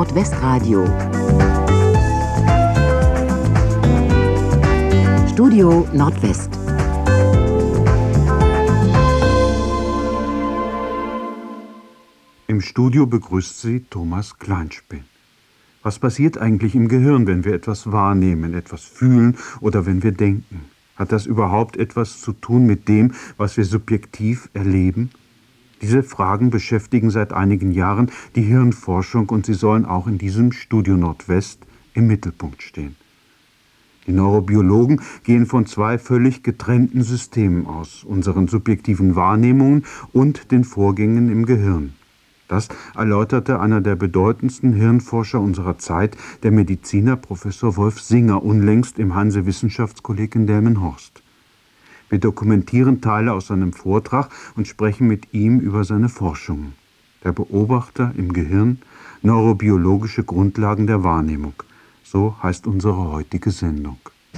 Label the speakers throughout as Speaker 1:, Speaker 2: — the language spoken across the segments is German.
Speaker 1: Nordwestradio. Studio Nordwest.
Speaker 2: Im Studio begrüßt Sie Thomas Kleinspin. Was passiert eigentlich im Gehirn, wenn wir etwas wahrnehmen, etwas fühlen oder wenn wir denken? Hat das überhaupt etwas zu tun mit dem, was wir subjektiv erleben? Diese Fragen beschäftigen seit einigen Jahren die Hirnforschung und sie sollen auch in diesem Studio Nordwest im Mittelpunkt stehen. Die Neurobiologen gehen von zwei völlig getrennten Systemen aus, unseren subjektiven Wahrnehmungen und den Vorgängen im Gehirn. Das erläuterte einer der bedeutendsten Hirnforscher unserer Zeit, der Mediziner Professor Wolf Singer, unlängst im Hanse-Wissenschaftskolleg in Delmenhorst. Wir dokumentieren Teile aus seinem Vortrag und sprechen mit ihm über seine Forschungen. Der Beobachter im Gehirn, neurobiologische Grundlagen der Wahrnehmung. So heißt unsere heutige Sendung.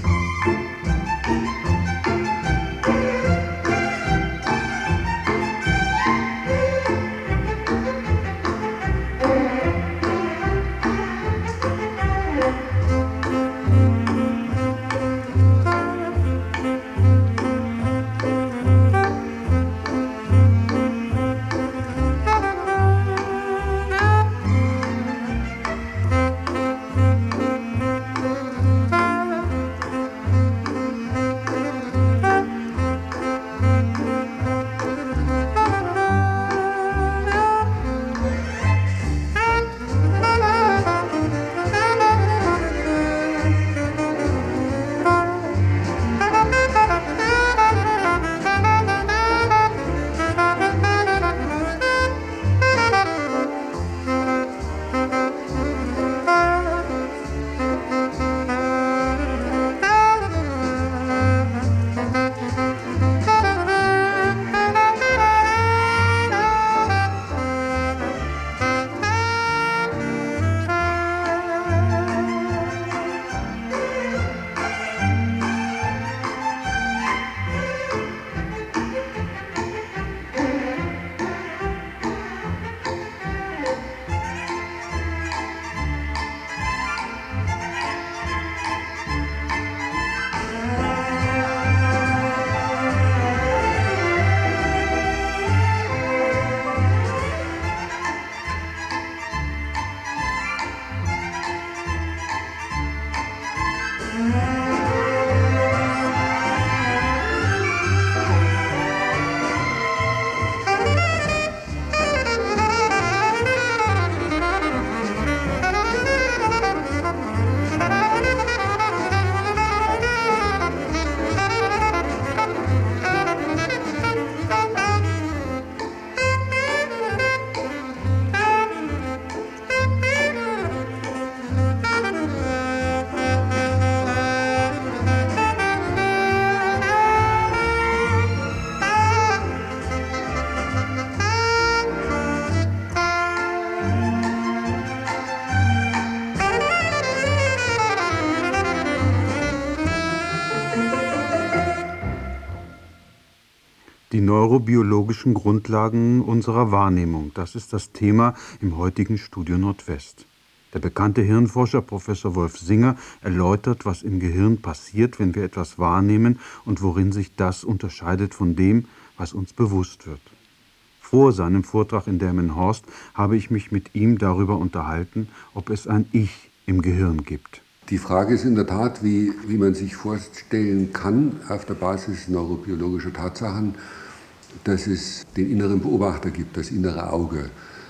Speaker 2: Die neurobiologischen Grundlagen unserer Wahrnehmung, das ist das Thema im heutigen Studio Nordwest. Der bekannte Hirnforscher Professor Wolf Singer erläutert, was im Gehirn passiert, wenn wir etwas wahrnehmen und worin sich das unterscheidet von dem, was uns bewusst wird. Vor seinem Vortrag in Delmenhorst habe ich mich mit ihm darüber unterhalten, ob es ein Ich im Gehirn gibt.
Speaker 3: Die Frage ist in der Tat, wie man sich vorstellen kann, auf der Basis neurobiologischer Tatsachen, dass es den inneren Beobachter gibt, das innere Auge.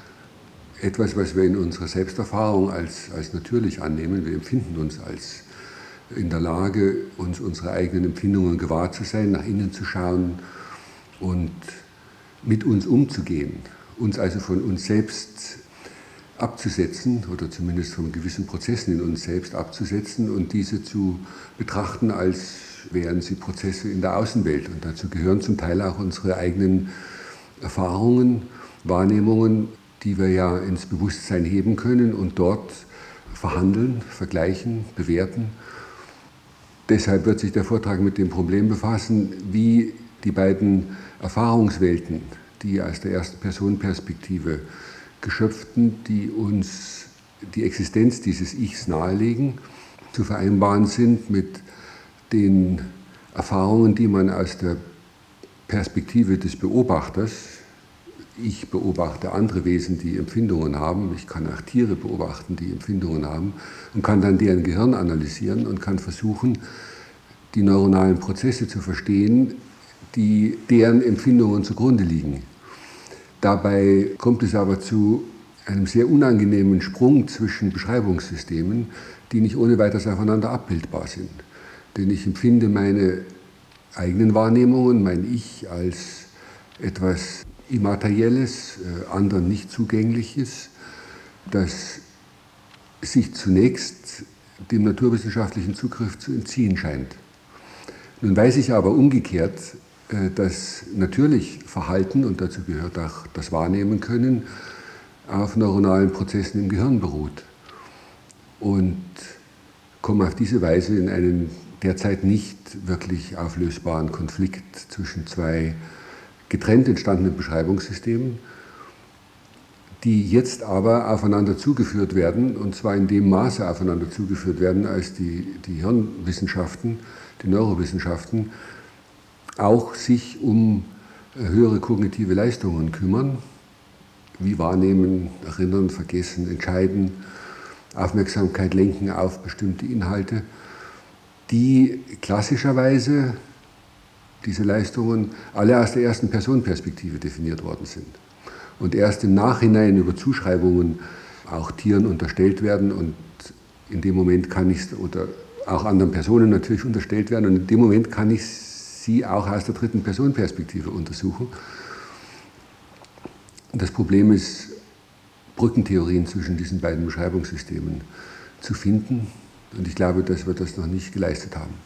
Speaker 3: Etwas, was wir in unserer Selbsterfahrung als natürlich annehmen. Wir empfinden uns als in der Lage, uns unsere eigenen Empfindungen gewahr zu sein, nach innen zu schauen und mit uns umzugehen. Uns also von uns selbst abzusetzen oder zumindest von gewissen Prozessen in uns selbst abzusetzen und diese zu betrachten, als wären sie Prozesse in der Außenwelt. Und dazu gehören zum Teil auch unsere eigenen Erfahrungen, Wahrnehmungen, die wir ja ins Bewusstsein heben können und dort verhandeln, vergleichen, bewerten. Deshalb wird sich der Vortrag mit dem Problem befassen, wie die beiden Erfahrungswelten, die aus der Ersten-Person-Perspektive geschöpften, die uns die Existenz dieses Ichs nahelegen, zu vereinbaren sind mit den Erfahrungen, die man aus der Perspektive des Beobachters, ich beobachte andere Wesen, die Empfindungen haben, ich kann auch Tiere beobachten, die Empfindungen haben und kann dann deren Gehirn analysieren und kann versuchen, die neuronalen Prozesse zu verstehen, die deren Empfindungen zugrunde liegen. Dabei kommt es aber zu einem sehr unangenehmen Sprung zwischen Beschreibungssystemen, die nicht ohne weiteres aufeinander abbildbar sind. Denn ich empfinde meine eigenen Wahrnehmungen, mein Ich, als etwas Immaterielles, anderen nicht Zugängliches, das sich zunächst dem naturwissenschaftlichen Zugriff zu entziehen scheint. Nun weiß ich aber umgekehrt, dass natürlich Verhalten, und dazu gehört auch das Wahrnehmen können, auf neuronalen Prozessen im Gehirn beruht. Und komme auf diese Weise in einen derzeit nicht wirklich auflösbaren Konflikt zwischen zwei getrennt entstandenen Beschreibungssystemen, die jetzt aber aufeinander zugeführt werden, und zwar in dem Maße aufeinander zugeführt werden, als die Hirnwissenschaften, die Neurowissenschaften, auch sich um höhere kognitive Leistungen kümmern, wie wahrnehmen, erinnern, vergessen, entscheiden, Aufmerksamkeit lenken auf bestimmte Inhalte, die klassischerweise, diese Leistungen, alle aus der ersten Personenperspektive definiert worden sind und erst im Nachhinein über Zuschreibungen auch Tieren unterstellt werden, und in dem Moment kann ich, oder auch anderen Personen natürlich unterstellt werden, und in dem Moment kann ich sie auch aus der dritten Personenperspektive untersuchen. Das Problem ist, Brückentheorien zwischen diesen beiden Beschreibungssystemen zu finden, und ich glaube, dass wir das noch nicht geleistet haben.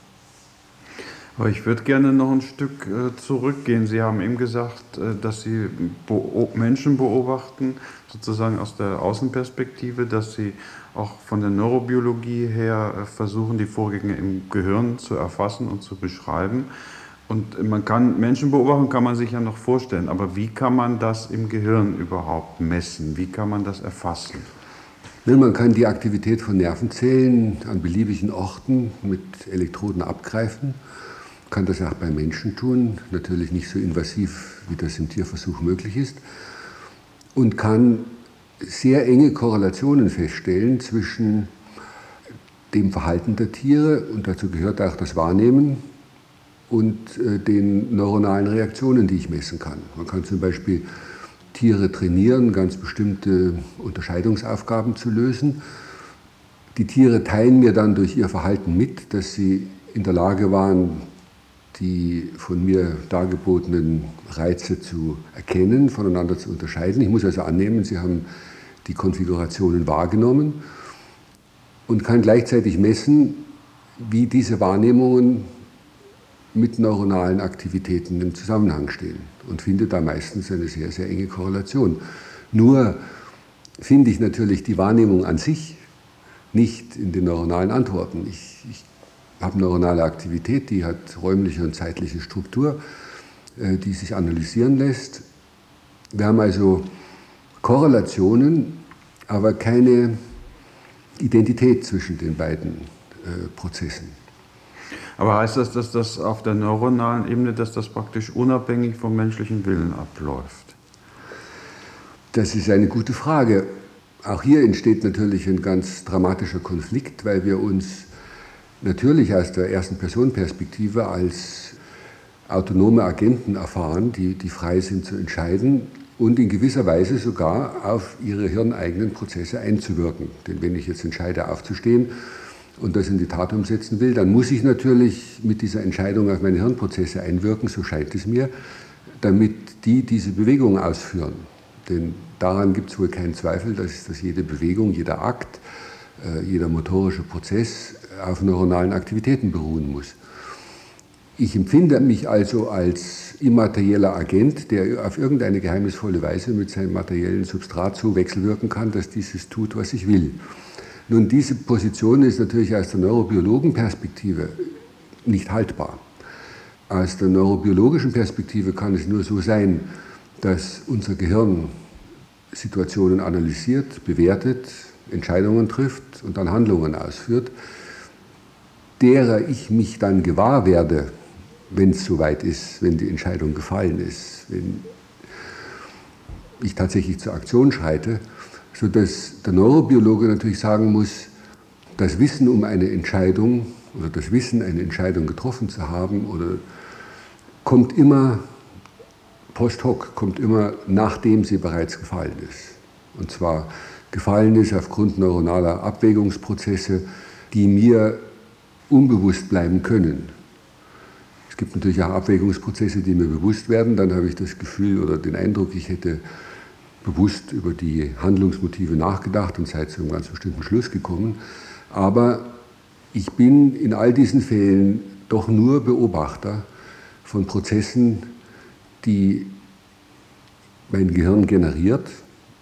Speaker 2: Aber ich würde gerne noch ein Stück zurückgehen. Sie haben eben gesagt, dass Sie Menschen beobachten, sozusagen aus der Außenperspektive, dass Sie auch von der Neurobiologie her versuchen, die Vorgänge im Gehirn zu erfassen und zu beschreiben. Und man kann Menschen beobachten, kann man sich ja noch vorstellen, aber wie kann man das im Gehirn überhaupt messen? Wie kann man das erfassen?
Speaker 3: Man kann die Aktivität von Nervenzellen an beliebigen Orten mit Elektroden abgreifen, kann das auch bei Menschen tun, natürlich nicht so invasiv, wie das im Tierversuch möglich ist, und kann sehr enge Korrelationen feststellen zwischen dem Verhalten der Tiere, und dazu gehört auch das Wahrnehmen, und den neuronalen Reaktionen, die ich messen kann. Man kann zum Beispiel Tiere trainieren, ganz bestimmte Unterscheidungsaufgaben zu lösen. Die Tiere teilen mir dann durch ihr Verhalten mit, dass sie in der Lage waren, die von mir dargebotenen Reize zu erkennen, voneinander zu unterscheiden. Ich muss also annehmen, sie haben die Konfigurationen wahrgenommen und kann gleichzeitig messen, wie diese Wahrnehmungen mit neuronalen Aktivitäten im Zusammenhang stehen, und finde da meistens eine sehr, sehr enge Korrelation. Nur finde ich natürlich die Wahrnehmung an sich nicht in den neuronalen Antworten. Ich habe neuronale Aktivität, die hat räumliche und zeitliche Struktur, die sich analysieren lässt. Wir haben also Korrelationen, aber keine Identität zwischen den beiden Prozessen.
Speaker 2: Aber heißt das, dass das auf der neuronalen Ebene, dass das praktisch unabhängig vom menschlichen Willen abläuft?
Speaker 3: Das ist eine gute Frage. Auch hier entsteht natürlich ein ganz dramatischer Konflikt, weil wir uns natürlich aus der ersten Personenperspektive als autonome Agenten erfahren, die frei sind zu entscheiden und in gewisser Weise sogar auf ihre hirneigenen Prozesse einzuwirken. Denn wenn ich jetzt entscheide, aufzustehen und das in die Tat umsetzen will, dann muss ich natürlich mit dieser Entscheidung auf meine Hirnprozesse einwirken, so scheint es mir, damit die diese Bewegung ausführen. Denn daran gibt es wohl keinen Zweifel, dass jede Bewegung, jeder Akt, jeder motorische Prozess auf neuronalen Aktivitäten beruhen muss. Ich empfinde mich also als immaterieller Agent, der auf irgendeine geheimnisvolle Weise mit seinem materiellen Substrat so wechselwirken kann, dass dieses tut, was ich will. Nun, diese Position ist natürlich aus der Neurobiologenperspektive nicht haltbar. Aus der neurobiologischen Perspektive kann es nur so sein, dass unser Gehirn Situationen analysiert, bewertet, Entscheidungen trifft und dann Handlungen ausführt, derer ich mich dann gewahr werde, wenn es soweit ist, wenn die Entscheidung gefallen ist, wenn ich tatsächlich zur Aktion schreite, sodass der Neurobiologe natürlich sagen muss, das Wissen um eine Entscheidung oder das Wissen, eine Entscheidung getroffen zu haben, kommt immer post hoc, kommt immer nachdem sie bereits gefallen ist. Und zwar gefallen ist aufgrund neuronaler Abwägungsprozesse, die mir unbewusst bleiben können. Es gibt natürlich auch Abwägungsprozesse, die mir bewusst werden. Dann habe ich das Gefühl oder den Eindruck, ich hätte bewusst über die Handlungsmotive nachgedacht und sei zu einem ganz bestimmten Schluss gekommen. Aber ich bin in all diesen Fällen doch nur Beobachter von Prozessen, die mein Gehirn generiert,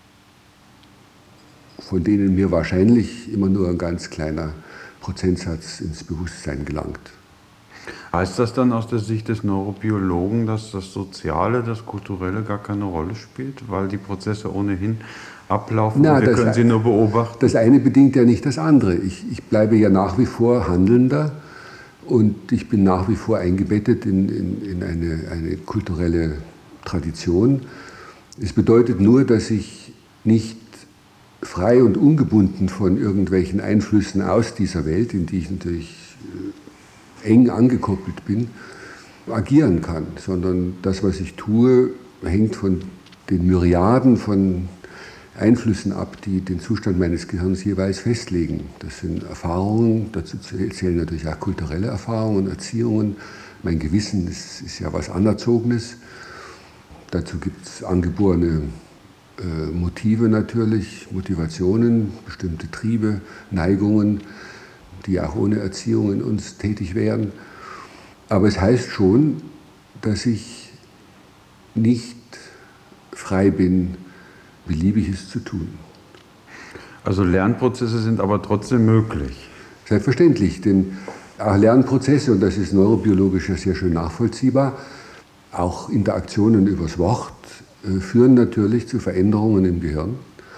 Speaker 3: von denen mir wahrscheinlich immer nur ein ganz kleiner Prozentsatz ins Bewusstsein gelangt.
Speaker 2: Heißt das dann aus der Sicht des Neurobiologen, dass das Soziale, das Kulturelle gar keine Rolle spielt, weil die Prozesse ohnehin ablaufen und wir können sie nur beobachten?
Speaker 3: Das eine bedingt ja nicht das andere. Ich bleibe ja nach wie vor Handelnder und ich bin nach wie vor eingebettet in eine kulturelle Tradition. Es bedeutet nur, dass ich nicht frei und ungebunden von irgendwelchen Einflüssen aus dieser Welt, in die ich natürlich eng angekoppelt bin, agieren kann, sondern das, was ich tue, hängt von den Myriaden von Einflüssen ab, die den Zustand meines Gehirns jeweils festlegen. Das sind Erfahrungen, dazu zählen natürlich auch kulturelle Erfahrungen, Erziehungen. Mein Gewissen ist ja was Anerzogenes. Dazu gibt es angeborene Motive natürlich, Motivationen, bestimmte Triebe, Neigungen, die auch ohne Erziehung in uns tätig wären. Aber es heißt schon, dass ich nicht frei bin, Beliebiges zu tun.
Speaker 2: Also Lernprozesse sind aber trotzdem möglich.
Speaker 3: Selbstverständlich, denn auch Lernprozesse, und das ist neurobiologisch ja sehr schön nachvollziehbar, auch Interaktionen übers Wort führen natürlich zu Veränderungen im Gehirn.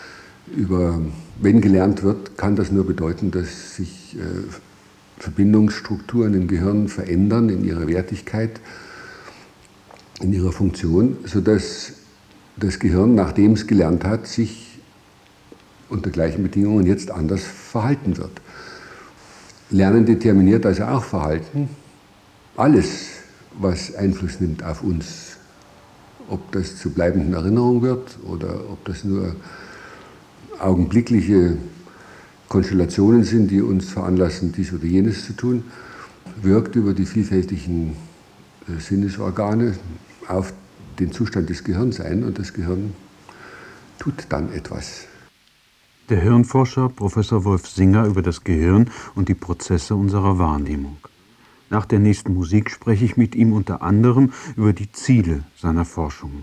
Speaker 3: Wenn gelernt wird, kann das nur bedeuten, dass sich Verbindungsstrukturen im Gehirn verändern in ihrer Wertigkeit, in ihrer Funktion, sodass das Gehirn, nachdem es gelernt hat, sich unter gleichen Bedingungen jetzt anders verhalten wird. Lernen determiniert also auch Verhalten. Alles, was Einfluss nimmt auf uns, ob das zu bleibenden Erinnerungen wird oder ob das nur augenblickliche Konstellationen sind, die uns veranlassen, dies oder jenes zu tun, wirkt über die vielfältigen Sinnesorgane auf den Zustand des Gehirns ein und das Gehirn tut dann etwas.
Speaker 2: Der Hirnforscher Professor Wolf Singer über das Gehirn und die Prozesse unserer Wahrnehmung. Nach der nächsten Musik spreche ich mit ihm unter anderem über die Ziele seiner Forschungen.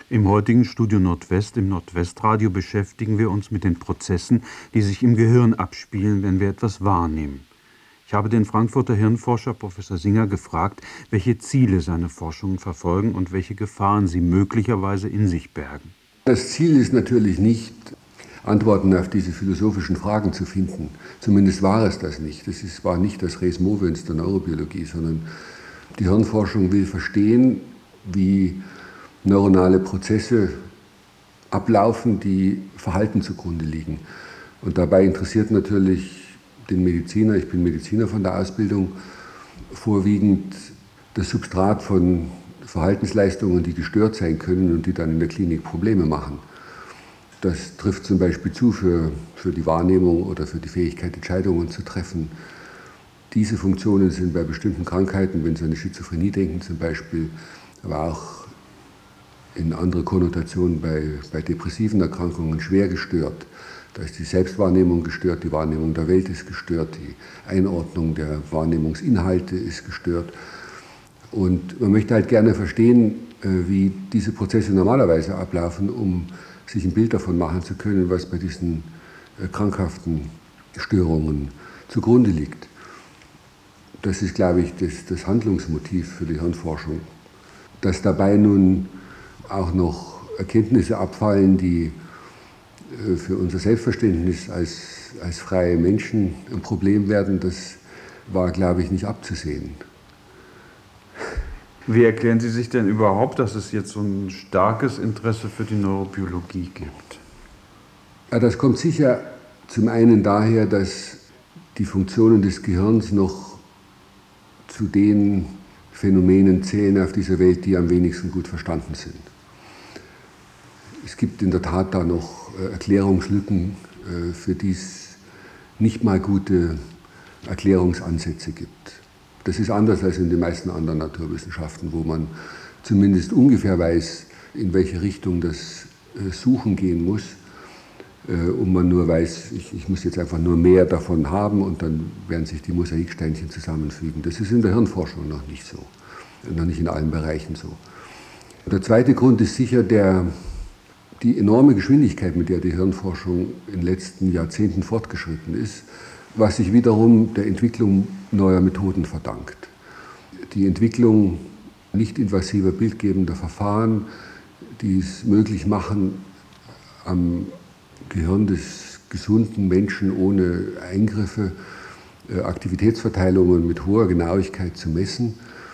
Speaker 2: Im heutigen Studio Nordwest, im Nordwestradio, beschäftigen wir uns mit den Prozessen, die sich im Gehirn abspielen, wenn wir etwas wahrnehmen. Ich habe den Frankfurter Hirnforscher Professor Singer gefragt, welche Ziele seine Forschungen verfolgen und welche Gefahren sie möglicherweise in sich bergen.
Speaker 3: Das Ziel ist natürlich nicht, Antworten auf diese philosophischen Fragen zu finden. Zumindest war es das nicht. War nicht das Res Movens der Neurobiologie, sondern die Hirnforschung will verstehen, wie neuronale Prozesse ablaufen, die Verhalten zugrunde liegen. Und dabei interessiert natürlich den Mediziner, ich bin Mediziner von der Ausbildung, vorwiegend das Substrat von Verhaltensleistungen, die gestört sein können und die dann in der Klinik Probleme machen. Das trifft zum Beispiel zu für die Wahrnehmung oder für die Fähigkeit, Entscheidungen zu treffen. Diese Funktionen sind bei bestimmten Krankheiten, wenn Sie an die Schizophrenie denken zum Beispiel, aber auch in andere Konnotationen bei depressiven Erkrankungen schwer gestört. Da ist die Selbstwahrnehmung gestört, die Wahrnehmung der Welt ist gestört, die Einordnung der Wahrnehmungsinhalte ist gestört. Und man möchte halt gerne verstehen, wie diese Prozesse normalerweise ablaufen, um sich ein Bild davon machen zu können, was bei diesen krankhaften Störungen zugrunde liegt. Das ist, glaube ich, das Handlungsmotiv für die Hirnforschung. Dass dabei nun auch noch Erkenntnisse abfallen, die für unser Selbstverständnis als freie Menschen ein Problem werden, das war, glaube ich, nicht abzusehen.
Speaker 2: Wie erklären Sie sich denn überhaupt, dass es jetzt so ein starkes Interesse für die Neurobiologie gibt?
Speaker 3: Ja, das kommt sicher zum einen daher, dass die Funktionen des Gehirns noch zu den Phänomenen zählen auf dieser Welt, die am wenigsten gut verstanden sind. Es gibt in der Tat da noch Erklärungslücken, für die es nicht mal gute Erklärungsansätze gibt. Das ist anders als in den meisten anderen Naturwissenschaften, wo man zumindest ungefähr weiß, in welche Richtung das Suchen gehen muss. Und man nur weiß, ich muss jetzt einfach nur mehr davon haben und dann werden sich die Mosaiksteinchen zusammenfügen. Das ist in der Hirnforschung noch nicht so, noch nicht in allen Bereichen so. Der zweite Grund ist sicher die enorme Geschwindigkeit, mit der die Hirnforschung in den letzten Jahrzehnten fortgeschritten ist, was sich wiederum der Entwicklung neuer Methoden verdankt. Die Entwicklung nicht-invasiver bildgebender Verfahren, die es möglich machen, am Gehirn des gesunden Menschen ohne Eingriffe Aktivitätsverteilungen mit hoher Genauigkeit zu messen,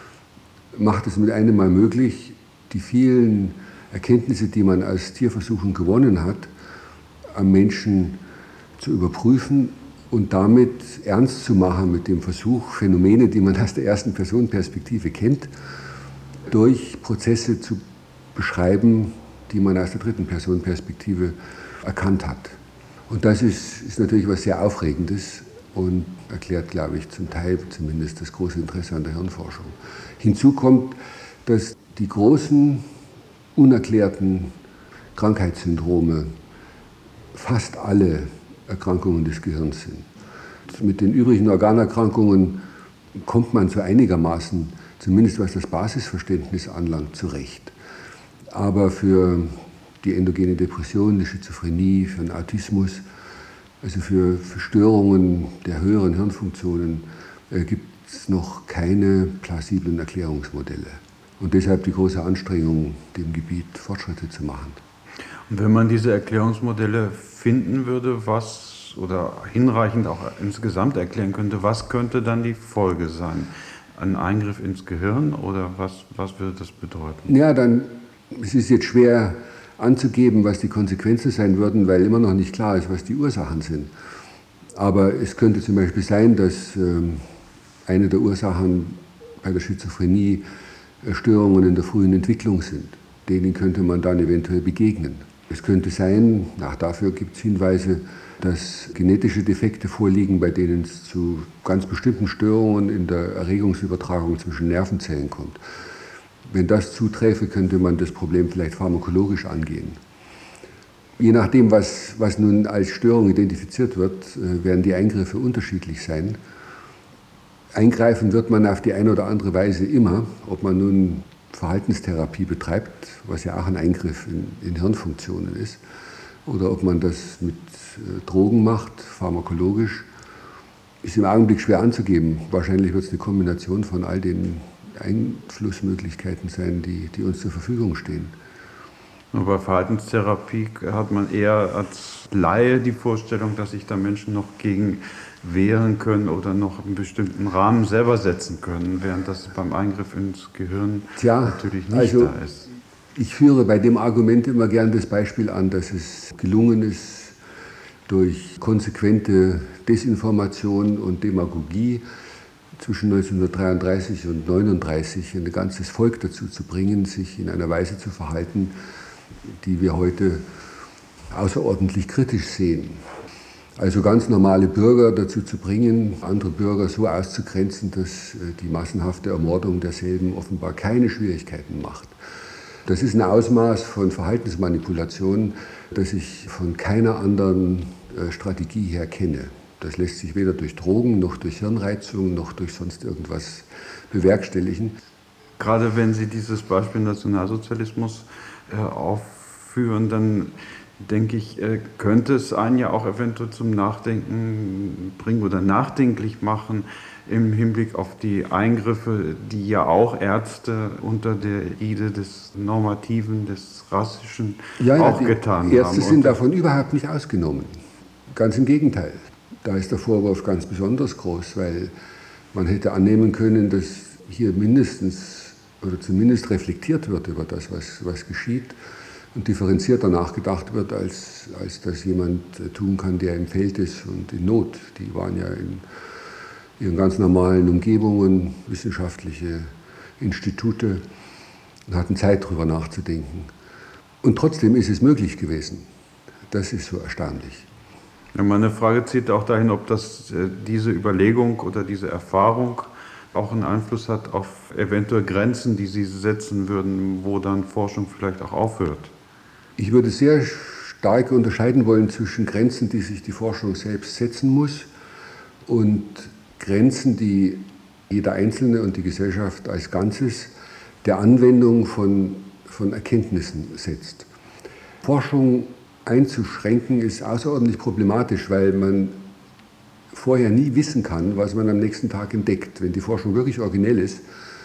Speaker 3: macht es mit einem Mal möglich, die vielen Erkenntnisse, die man aus Tierversuchen gewonnen hat, am Menschen zu überprüfen und damit ernst zu machen mit dem Versuch, Phänomene, die man aus der ersten Personenperspektive kennt, durch Prozesse zu beschreiben, die man aus der dritten Personenperspektive erkannt hat. Und das ist natürlich was sehr Aufregendes und erklärt, glaube ich, zum Teil zumindest das große Interesse an der Hirnforschung. Hinzu kommt, dass die großen, unerklärten Krankheitssyndrome fast alle Erkrankungen des Gehirns sind. Mit den übrigen Organerkrankungen kommt man so einigermaßen, zumindest was das Basisverständnis anlangt, zurecht. Aber für die endogene Depression, die Schizophrenie, für den Autismus, also für Störungen der höheren Hirnfunktionen gibt es noch keine plausiblen Erklärungsmodelle. Und deshalb die große Anstrengung, dem Gebiet Fortschritte zu machen.
Speaker 2: Und wenn man diese Erklärungsmodelle finden würde, oder hinreichend auch insgesamt erklären könnte, was könnte dann die Folge sein? Ein Eingriff ins Gehirn oder was würde das bedeuten?
Speaker 3: Ja, es ist jetzt schwer anzugeben, was die Konsequenzen sein würden, weil immer noch nicht klar ist, was die Ursachen sind. Aber es könnte zum Beispiel sein, dass eine der Ursachen bei der Schizophrenie Störungen in der frühen Entwicklung sind. Denen könnte man dann eventuell begegnen. Es könnte sein, dafür gibt es Hinweise, dass genetische Defekte vorliegen, bei denen es zu ganz bestimmten Störungen in der Erregungsübertragung zwischen Nervenzellen kommt. Wenn das zuträfe, könnte man das Problem vielleicht pharmakologisch angehen. Je nachdem, was nun als Störung identifiziert wird, werden die Eingriffe unterschiedlich sein. Eingreifen wird man auf die eine oder andere Weise immer, ob man nun Verhaltenstherapie betreibt, was ja auch ein Eingriff in Hirnfunktionen ist, oder ob man das mit Drogen macht, pharmakologisch, ist im Augenblick schwer anzugeben. Wahrscheinlich wird es eine Kombination von all den Einflussmöglichkeiten sein, die uns zur Verfügung stehen.
Speaker 2: Aber bei Verhaltenstherapie hat man eher als Laie die Vorstellung, dass sich da Menschen noch gegen wehren können oder noch einen bestimmten Rahmen selber setzen können, während das beim Eingriff ins Gehirn natürlich nicht da ist.
Speaker 3: Ich führe bei dem Argument immer gern das Beispiel an, dass es gelungen ist, durch konsequente Desinformation und Demagogie zwischen 1933 und 1939 ein ganzes Volk dazu zu bringen, sich in einer Weise zu verhalten, die wir heute außerordentlich kritisch sehen. Also ganz normale Bürger dazu zu bringen, andere Bürger so auszugrenzen, dass die massenhafte Ermordung derselben offenbar keine Schwierigkeiten macht. Das ist ein Ausmaß von Verhaltensmanipulation, das ich von keiner anderen Strategie her kenne. Das lässt sich weder durch Drogen, noch durch Hirnreizung, noch durch sonst irgendwas bewerkstelligen.
Speaker 2: Gerade wenn Sie dieses Beispiel Nationalsozialismus aufführen, dann denke ich, könnte es einen ja auch eventuell zum Nachdenken bringen oder nachdenklich machen im Hinblick auf die Eingriffe, die ja auch Ärzte unter der Ägide des Normativen, des Rassischen auch getan haben.
Speaker 3: Ärzte sind davon überhaupt nicht ausgenommen. Ganz im Gegenteil. Da ist der Vorwurf ganz besonders groß, weil man hätte annehmen können, dass hier mindestens oder zumindest reflektiert wird über das, was geschieht und differenzierter nachgedacht wird, als das jemand tun kann, der im Feld ist und in Not. Die waren ja in ihren ganz normalen Umgebungen, wissenschaftliche Institute, und hatten Zeit, darüber nachzudenken. Und trotzdem ist es möglich gewesen. Das ist so erstaunlich.
Speaker 2: Ja, meine Frage zielt auch dahin, ob diese Überlegung oder diese Erfahrung auch einen Einfluss hat auf eventuell Grenzen, die Sie setzen würden, wo dann Forschung vielleicht auch aufhört.
Speaker 3: Ich würde sehr stark unterscheiden wollen zwischen Grenzen, die sich die Forschung selbst setzen muss, und Grenzen, die jeder Einzelne und die Gesellschaft als Ganzes der Anwendung von Erkenntnissen setzt. Forschung einzuschränken ist außerordentlich problematisch, weil man vorher nie wissen kann, was man am nächsten Tag entdeckt. Wenn die Forschung wirklich originell ist,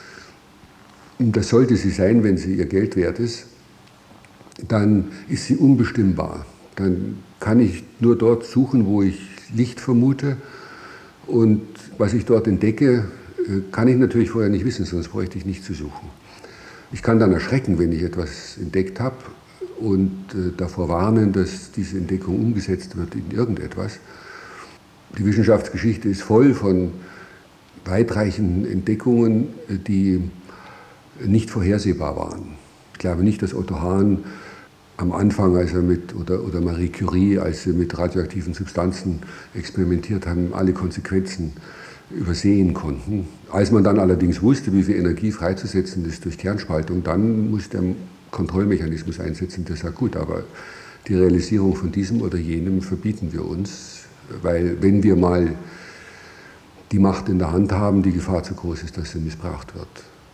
Speaker 3: und das sollte sie sein, wenn sie ihr Geld wert ist, dann ist sie unbestimmbar. Dann kann ich nur dort suchen, wo ich Licht vermute. Und was ich dort entdecke, kann ich natürlich vorher nicht wissen, sonst bräuchte ich nicht zu suchen. Ich kann dann erschrecken, wenn ich etwas entdeckt habe und davor warnen, dass diese Entdeckung umgesetzt wird in irgendetwas. Die Wissenschaftsgeschichte ist voll von weitreichenden Entdeckungen, die nicht vorhersehbar waren. Ich glaube nicht, dass Otto Hahn am Anfang, oder Marie Curie, als sie mit radioaktiven Substanzen experimentiert haben, alle Konsequenzen übersehen konnten. Als man dann allerdings wusste, wie viel Energie freizusetzen ist durch Kernspaltung, dann muss der Kontrollmechanismus einsetzen, der sagt, gut, aber die Realisierung von diesem oder jenem verbieten wir uns, weil wenn wir mal die Macht in der Hand haben, die Gefahr zu groß ist, dass sie missbraucht wird.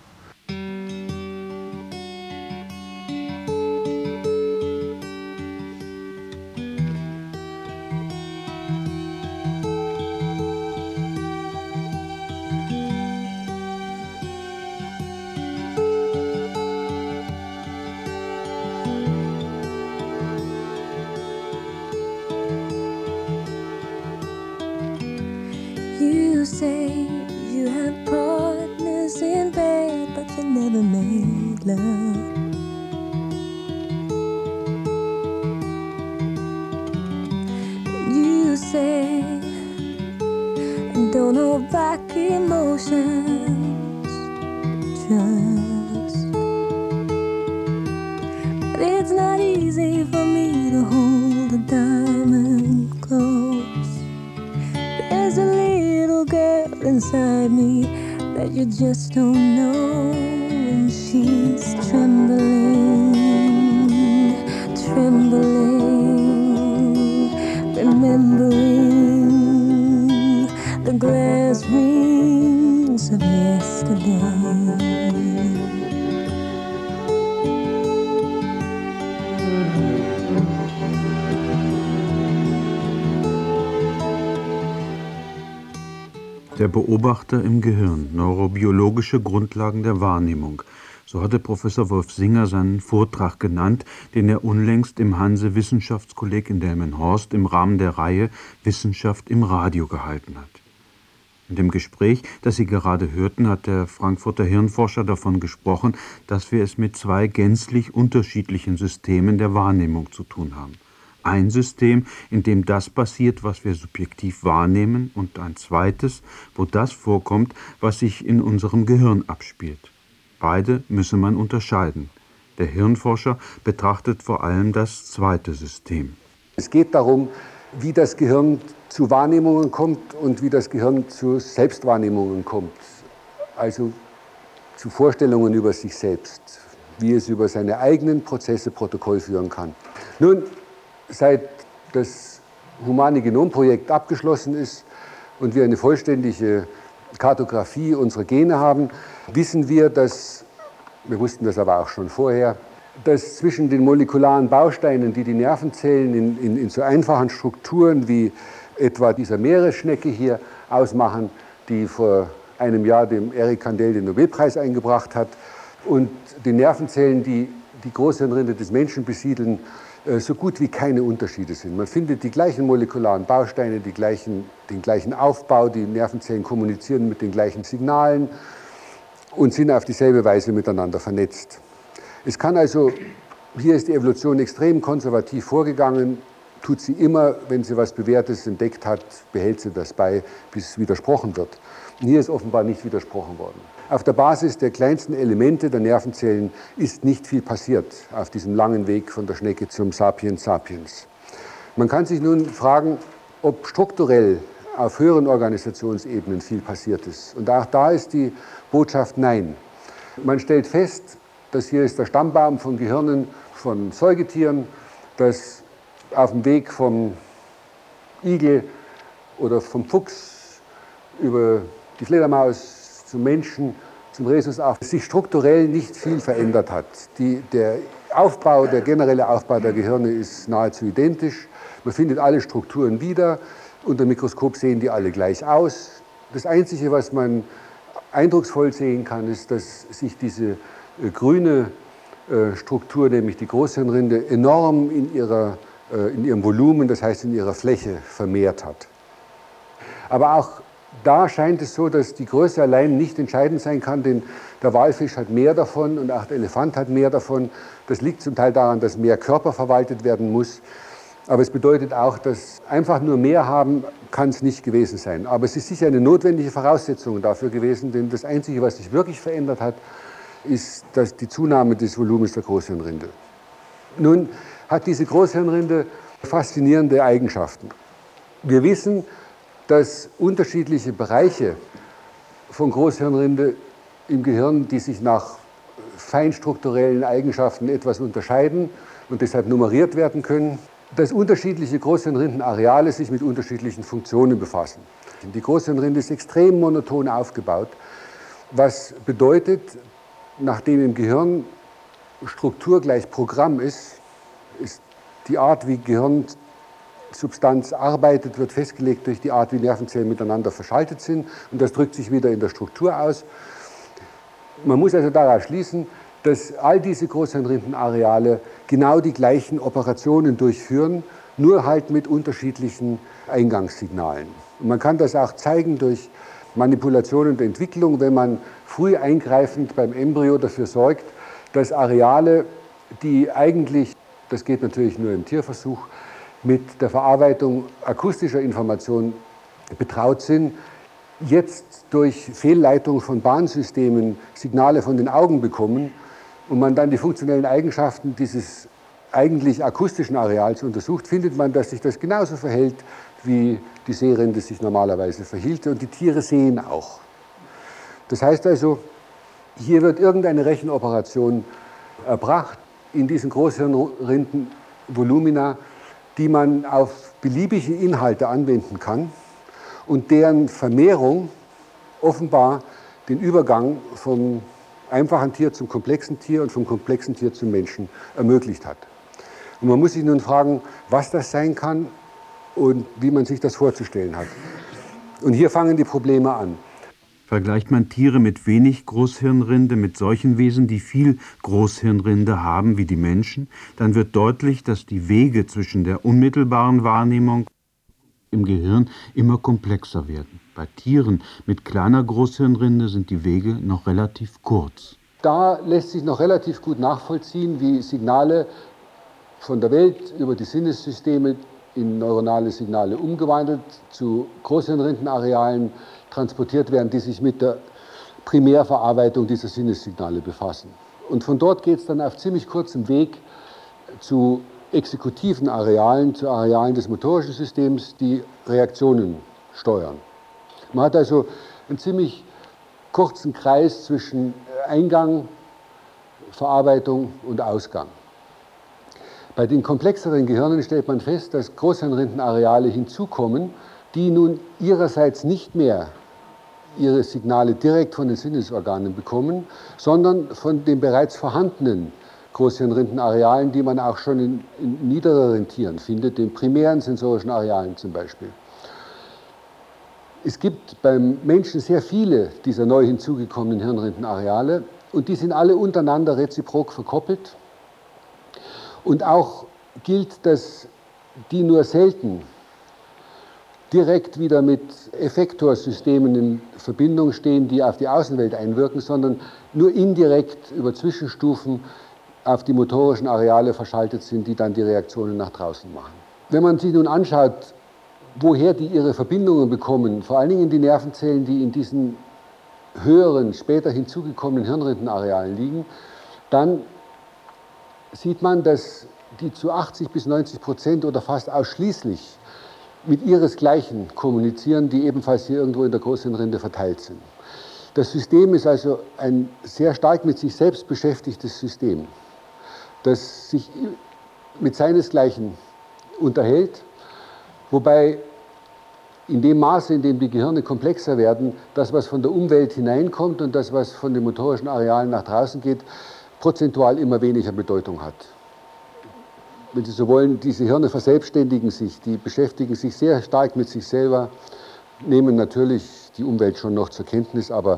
Speaker 4: You say you have partners in bed, but you never made love. You say don't hold back emotions, trust. But it's not easy for me to hold a diamond close. There's a little girl inside me that you just don't know, and she's trembling, trembling, remembering the glass rings of yesterday.
Speaker 2: Der Beobachter im Gehirn, neurobiologische Grundlagen der Wahrnehmung. So hatte Professor Wolf Singer seinen Vortrag genannt, den er unlängst im Hanse-Wissenschaftskolleg in Delmenhorst im Rahmen der Reihe Wissenschaft im Radio gehalten hat. In dem Gespräch, das Sie gerade hörten, hat der Frankfurter Hirnforscher davon gesprochen, dass wir es mit zwei gänzlich unterschiedlichen Systemen der Wahrnehmung zu tun haben. Ein System, in dem das passiert, was wir subjektiv wahrnehmen, und ein zweites, wo das vorkommt, was sich in unserem Gehirn abspielt. Beide müsse man unterscheiden. Der Hirnforscher betrachtet vor allem das zweite System.
Speaker 3: Es geht darum, wie das Gehirn zu Wahrnehmungen kommt und wie das Gehirn zu Selbstwahrnehmungen kommt. Also zu Vorstellungen über sich selbst, wie es über seine eigenen Prozesse Protokoll führen kann. Nun, seit das Humane Genomprojekt abgeschlossen ist und wir eine vollständige Kartografie unserer Gene haben, wissen wir, wir wussten das aber auch schon vorher, dass zwischen den molekularen Bausteinen, die die Nervenzellen in so einfachen Strukturen wie etwa dieser Meeresschnecke hier ausmachen, die vor einem Jahr dem Eric Kandel den Nobelpreis eingebracht hat, und den Nervenzellen, die die Großhirnrinde des Menschen besiedeln, so gut wie keine Unterschiede sind. Man findet die gleichen molekularen Bausteine, den gleichen Aufbau, die Nervenzellen kommunizieren mit den gleichen Signalen und sind auf dieselbe Weise miteinander vernetzt. Es kann also, hier ist die Evolution extrem konservativ vorgegangen, tut sie immer, wenn sie was Bewährtes entdeckt hat, behält sie das bei, bis es widersprochen wird. Und hier ist offenbar nicht widersprochen worden. Auf der Basis der kleinsten Elemente der Nervenzellen ist nicht viel passiert auf diesem langen Weg von der Schnecke zum Sapiens sapiens. Man kann sich nun fragen, ob strukturell auf höheren Organisationsebenen viel passiert ist. Und auch da ist die Botschaft nein. Man stellt fest, dass hier ist der Stammbaum von Gehirnen von Säugetieren, das auf dem Weg vom Igel oder vom Fuchs über die Fledermaus zum Menschen, zum Rhesus auch, sich strukturell nicht viel verändert hat. Der generelle Aufbau der Gehirne ist nahezu identisch. Man findet alle Strukturen wieder. Unter dem Mikroskop sehen die alle gleich aus. Das Einzige, was man eindrucksvoll sehen kann, ist, dass sich diese grüne Struktur, nämlich die Großhirnrinde, enorm in ihrem Volumen, das heißt in ihrer Fläche, vermehrt hat. Aber auch da scheint es so, dass die Größe allein nicht entscheidend sein kann, denn der Walfisch hat mehr davon und auch der Elefant hat mehr davon. Das liegt zum Teil daran, dass mehr Körper verwaltet werden muss. Aber es bedeutet auch, dass einfach nur mehr haben, kann es nicht gewesen sein. Aber es ist sicher eine notwendige Voraussetzung dafür gewesen, denn das Einzige, was sich wirklich verändert hat, ist die Zunahme des Volumens der Großhirnrinde. Nun hat diese Großhirnrinde faszinierende Eigenschaften. Wir wissen, dass unterschiedliche Bereiche von Großhirnrinde im Gehirn, die sich nach feinstrukturellen Eigenschaften etwas unterscheiden und deshalb nummeriert werden können, dass unterschiedliche Großhirnrindenareale sich mit unterschiedlichen Funktionen befassen. Die Großhirnrinde ist extrem monoton aufgebaut, was bedeutet, nachdem im Gehirn Struktur gleich Programm ist die Art, wie Gehirnsubstanz arbeitet, wird festgelegt durch die Art, wie Nervenzellen miteinander verschaltet sind. Und das drückt sich wieder in der Struktur aus. Man muss also daraus schließen, dass all diese Großhirnrindenareale genau die gleichen Operationen durchführen, nur halt mit unterschiedlichen Eingangssignalen. Und man kann das auch zeigen durch Manipulationen der Entwicklung, wenn man früh eingreifend beim Embryo dafür sorgt, dass Areale, die eigentlich, das geht natürlich nur im Tierversuch, mit der Verarbeitung akustischer Information betraut sind, jetzt durch Fehlleitung von Bahnsystemen Signale von den Augen bekommen und man dann die funktionellen Eigenschaften dieses eigentlich akustischen Areals untersucht, findet man, dass sich das genauso verhält, wie die Seerinde sich normalerweise verhielt, und die Tiere sehen auch. Das heißt also, hier wird irgendeine Rechenoperation erbracht in diesen Großhirnrindenvolumina, die man auf beliebige Inhalte anwenden kann und deren Vermehrung offenbar den Übergang vom einfachen Tier zum komplexen Tier und vom komplexen Tier zum Menschen ermöglicht hat. Und man muss sich nun fragen, was das sein kann und wie man sich das vorzustellen hat. Und hier fangen die Probleme an.
Speaker 2: Vergleicht man Tiere mit wenig Großhirnrinde mit solchen Wesen, die viel Großhirnrinde haben wie die Menschen, dann wird deutlich, dass die Wege zwischen der unmittelbaren Wahrnehmung im Gehirn immer komplexer werden. Bei Tieren mit kleiner Großhirnrinde sind die Wege noch relativ kurz.
Speaker 3: Da lässt sich noch relativ gut nachvollziehen, wie Signale von der Welt über die Sinnessysteme in neuronale Signale umgewandelt zu Großhirnrindenarealen transportiert werden, die sich mit der Primärverarbeitung dieser Sinnessignale befassen. Und von dort geht es dann auf ziemlich kurzem Weg zu exekutiven Arealen, zu Arealen des motorischen Systems, die Reaktionen steuern. Man hat also einen ziemlich kurzen Kreis zwischen Eingang, Verarbeitung und Ausgang. Bei den komplexeren Gehirnen stellt man fest, dass Großhirnrindenareale hinzukommen, die nun ihrerseits nicht mehr ihre Signale direkt von den Sinnesorganen bekommen, sondern von den bereits vorhandenen Großhirnrindenarealen, die man auch schon in niedereren Tieren findet, den primären sensorischen Arealen zum Beispiel. Es gibt beim Menschen sehr viele dieser neu hinzugekommenen Hirnrindenareale und die sind alle untereinander reziprok verkoppelt. Und auch gilt, dass die nur selten direkt wieder mit Effektorsystemen in Verbindung stehen, die auf die Außenwelt einwirken, sondern nur indirekt über Zwischenstufen auf die motorischen Areale verschaltet sind, die dann die Reaktionen nach draußen machen. Wenn man sich nun anschaut, woher die ihre Verbindungen bekommen, vor allen Dingen die Nervenzellen, die in diesen höheren, später hinzugekommenen Hirnrindenarealen liegen, dann sieht man, dass die zu 80 bis 90% oder fast ausschließlich mit ihresgleichen kommunizieren, die ebenfalls hier irgendwo in der Großhirnrinde verteilt sind. Das System ist also ein sehr stark mit sich selbst beschäftigtes System, das sich mit seinesgleichen unterhält, wobei in dem Maße, in dem die Gehirne komplexer werden, das, was von der Umwelt hineinkommt und das, was von den motorischen Arealen nach draußen geht, prozentual immer weniger Bedeutung hat. Wenn Sie so wollen, diese Hirne verselbstständigen sich, die beschäftigen sich sehr stark mit sich selber, nehmen natürlich die Umwelt schon noch zur Kenntnis, aber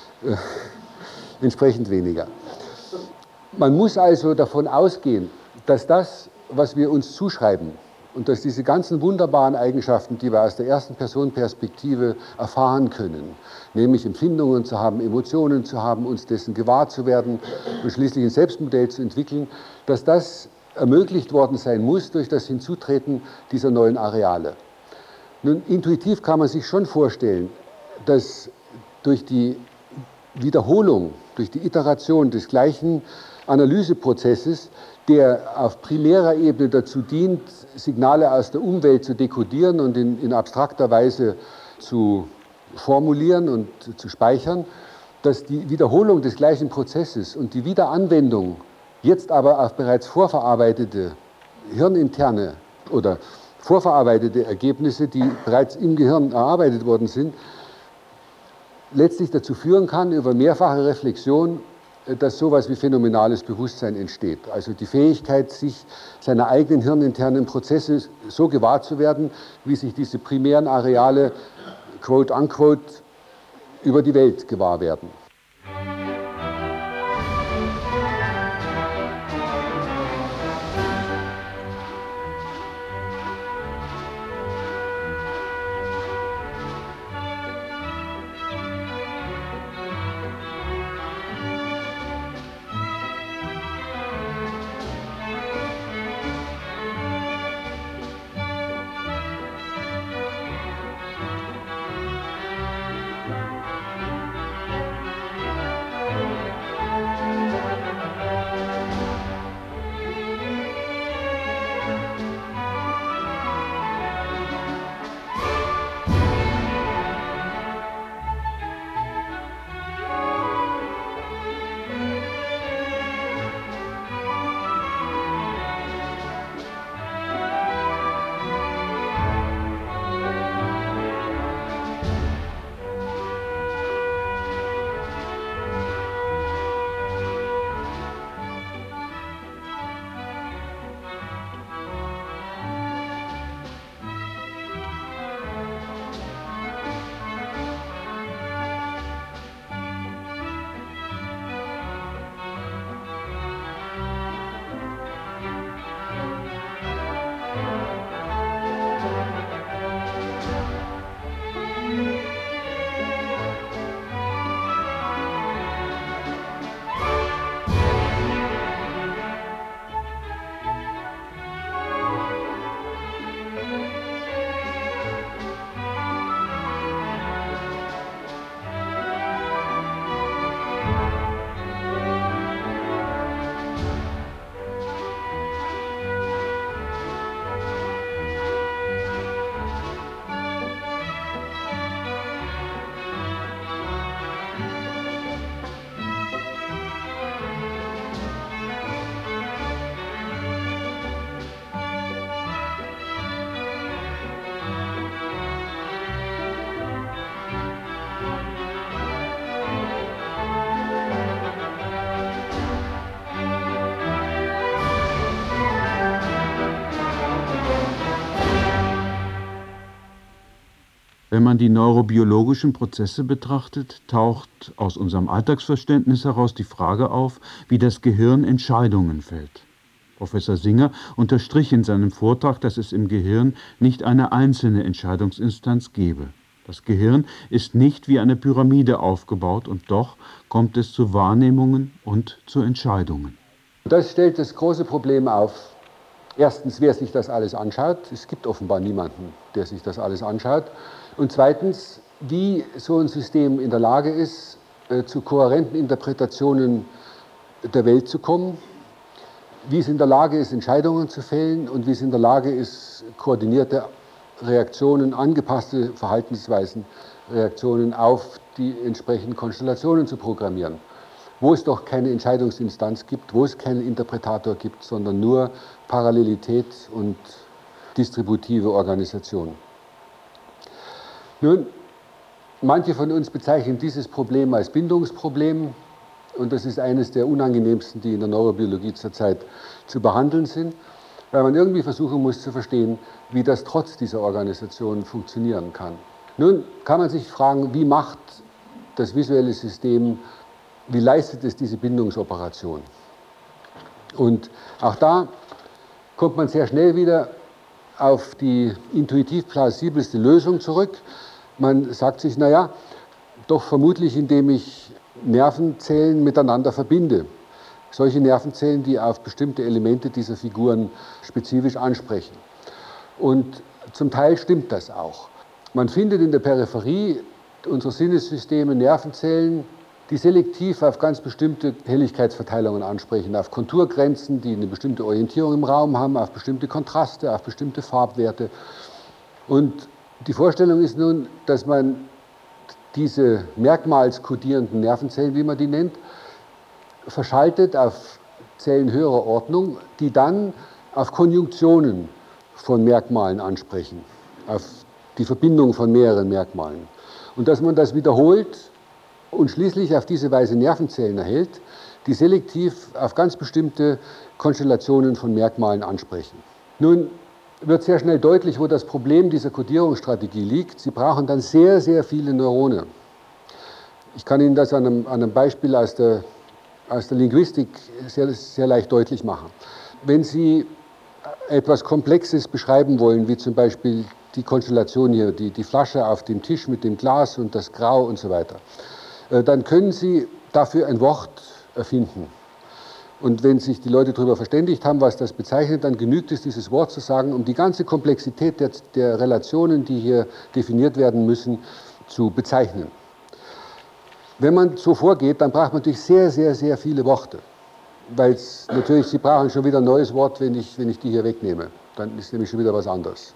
Speaker 3: entsprechend weniger. Man muss also davon ausgehen, dass das, was wir uns zuschreiben, und dass diese ganzen wunderbaren Eigenschaften, die wir aus der ersten Person-Perspektive erfahren können, nämlich Empfindungen zu haben, Emotionen zu haben, uns dessen gewahr zu werden und schließlich ein Selbstmodell zu entwickeln, dass das ermöglicht worden sein muss durch das Hinzutreten dieser neuen Areale. Nun, intuitiv kann man sich schon vorstellen, dass durch die Wiederholung, durch die Iteration des gleichen Analyseprozesses, der auf primärer Ebene dazu dient, Signale aus der Umwelt zu dekodieren und in abstrakter Weise zu formulieren und zu speichern, dass die Wiederholung des gleichen Prozesses und die Wiederanwendung jetzt aber auf bereits vorverarbeitete hirninterne oder vorverarbeitete Ergebnisse, die bereits im Gehirn erarbeitet worden sind, letztlich dazu führen kann, über mehrfache Reflexion, dass sowas wie phänomenales Bewusstsein entsteht. Also die Fähigkeit, sich seiner eigenen hirninternen Prozesse so gewahr zu werden, wie sich diese primären Areale, quote unquote, über die Welt gewahr werden.
Speaker 2: Wenn man die neurobiologischen Prozesse betrachtet, taucht aus unserem Alltagsverständnis heraus die Frage auf, wie das Gehirn Entscheidungen fällt. Professor Singer unterstrich in seinem Vortrag, dass es im Gehirn nicht eine einzelne Entscheidungsinstanz gebe. Das Gehirn ist nicht wie eine Pyramide aufgebaut und doch kommt es zu Wahrnehmungen und zu Entscheidungen.
Speaker 3: Das stellt das große Problem auf. Erstens, wer sich das alles anschaut. Es gibt offenbar niemanden, der sich das alles anschaut. Und zweitens, wie so ein System in der Lage ist, zu kohärenten Interpretationen der Welt zu kommen, wie es in der Lage ist, Entscheidungen zu fällen und wie es in der Lage ist, koordinierte Reaktionen, angepasste Verhaltensweisen, Reaktionen auf die entsprechenden Konstellationen zu programmieren. Wo es doch keine Entscheidungsinstanz gibt, wo es keinen Interpretator gibt, sondern nur Parallelität und distributive Organisation. Nun, manche von uns bezeichnen dieses Problem als Bindungsproblem und das ist eines der unangenehmsten, die in der Neurobiologie zurzeit zu behandeln sind, weil man irgendwie versuchen muss zu verstehen, wie das trotz dieser Organisation funktionieren kann. Nun kann man sich fragen, wie macht das visuelle System, wie leistet es diese Bindungsoperation? Und auch da kommt man sehr schnell wieder auf die intuitiv plausibelste Lösung zurück. Man sagt sich, naja, doch vermutlich indem ich Nervenzellen miteinander verbinde. Solche Nervenzellen, die auf bestimmte Elemente dieser Figuren spezifisch ansprechen. Und zum Teil stimmt das auch. Man findet in der Peripherie unserer Sinnessysteme Nervenzellen, die selektiv auf ganz bestimmte Helligkeitsverteilungen ansprechen, auf Konturgrenzen, die eine bestimmte Orientierung im Raum haben, auf bestimmte Kontraste, auf bestimmte Farbwerte. Und die Vorstellung ist nun, dass man diese merkmalskodierenden Nervenzellen, wie man die nennt, verschaltet auf Zellen höherer Ordnung, die dann auf Konjunktionen von Merkmalen ansprechen, auf die Verbindung von mehreren Merkmalen. Und dass man das wiederholt und schließlich auf diese Weise Nervenzellen erhält, die selektiv auf ganz bestimmte Konstellationen von Merkmalen ansprechen. Nun wird sehr schnell deutlich, wo das Problem dieser Kodierungsstrategie liegt. Sie brauchen dann sehr, sehr viele Neurone. Ich kann Ihnen das an einem Beispiel aus der Linguistik sehr leicht deutlich machen. Wenn Sie etwas Komplexes beschreiben wollen, wie zum Beispiel die Konstellation hier, die Flasche auf dem Tisch mit dem Glas und das Grau und so weiter, dann können Sie dafür ein Wort erfinden. Und wenn sich die Leute darüber verständigt haben, was das bezeichnet, dann genügt es, dieses Wort zu sagen, um die ganze Komplexität der Relationen, die hier definiert werden müssen, zu bezeichnen. Wenn man so vorgeht, dann braucht man natürlich sehr, sehr, sehr viele Worte. Weil natürlich, Sie brauchen schon wieder ein neues Wort, wenn ich die hier wegnehme. Dann ist nämlich schon wieder was anderes.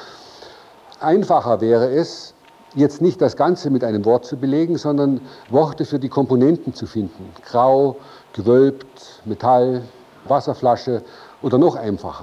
Speaker 3: Einfacher wäre es, jetzt nicht das Ganze mit einem Wort zu belegen, sondern Worte für die Komponenten zu finden. Grau, gewölbt, Metall, Wasserflasche oder noch einfacher.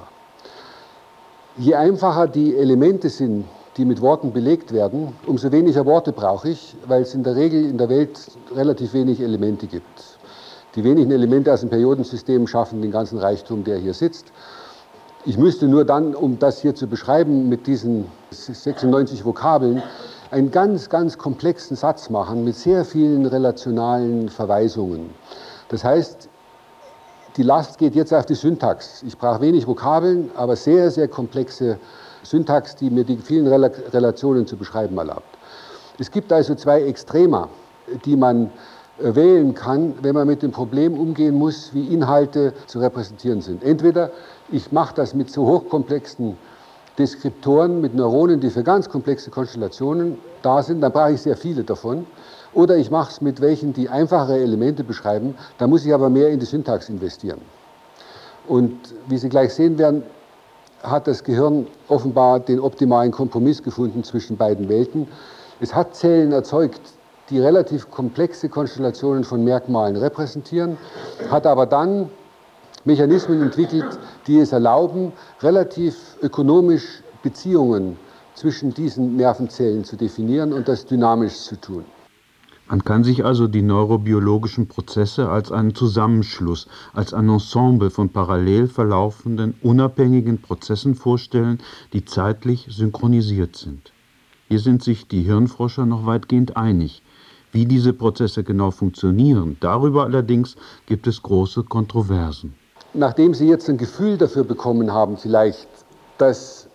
Speaker 3: Je einfacher die Elemente sind, die mit Worten belegt werden, umso weniger Worte brauche ich, weil es in der Regel in der Welt relativ wenig Elemente gibt. Die wenigen Elemente aus dem Periodensystem schaffen den ganzen Reichtum, der hier sitzt. Ich müsste nur dann, um das hier zu beschreiben, mit diesen 96 Vokabeln, einen ganz, ganz komplexen Satz machen mit sehr vielen relationalen Verweisungen. Das heißt, die Last geht jetzt auf die Syntax. Ich brauche wenig Vokabeln, aber sehr, sehr komplexe Syntax, die mir die vielen Relationen zu beschreiben erlaubt. Es gibt also zwei Extrema, die man wählen kann, wenn man mit dem Problem umgehen muss, wie Inhalte zu repräsentieren sind. Entweder ich mache das mit so hochkomplexen Deskriptoren, mit Neuronen, die für ganz komplexe Konstellationen da sind, dann brauche ich sehr viele davon. Oder ich mache es mit welchen, die einfachere Elemente beschreiben, da muss ich aber mehr in die Syntax investieren. Und wie Sie gleich sehen werden, hat das Gehirn offenbar den optimalen Kompromiss gefunden zwischen beiden Welten. Es hat Zellen erzeugt, die relativ komplexe Konstellationen von Merkmalen repräsentieren, hat aber dann Mechanismen entwickelt, die es erlauben, relativ ökonomisch Beziehungen zwischen diesen Nervenzellen zu definieren und das dynamisch zu tun.
Speaker 2: Man kann sich also die neurobiologischen Prozesse als einen Zusammenschluss, als ein Ensemble von parallel verlaufenden, unabhängigen Prozessen vorstellen, die zeitlich synchronisiert sind. Hier sind sich die Hirnforscher noch weitgehend einig. Wie diese Prozesse genau funktionieren, darüber allerdings gibt es große Kontroversen.
Speaker 3: Nachdem Sie jetzt ein Gefühl dafür bekommen haben, vielleicht, dass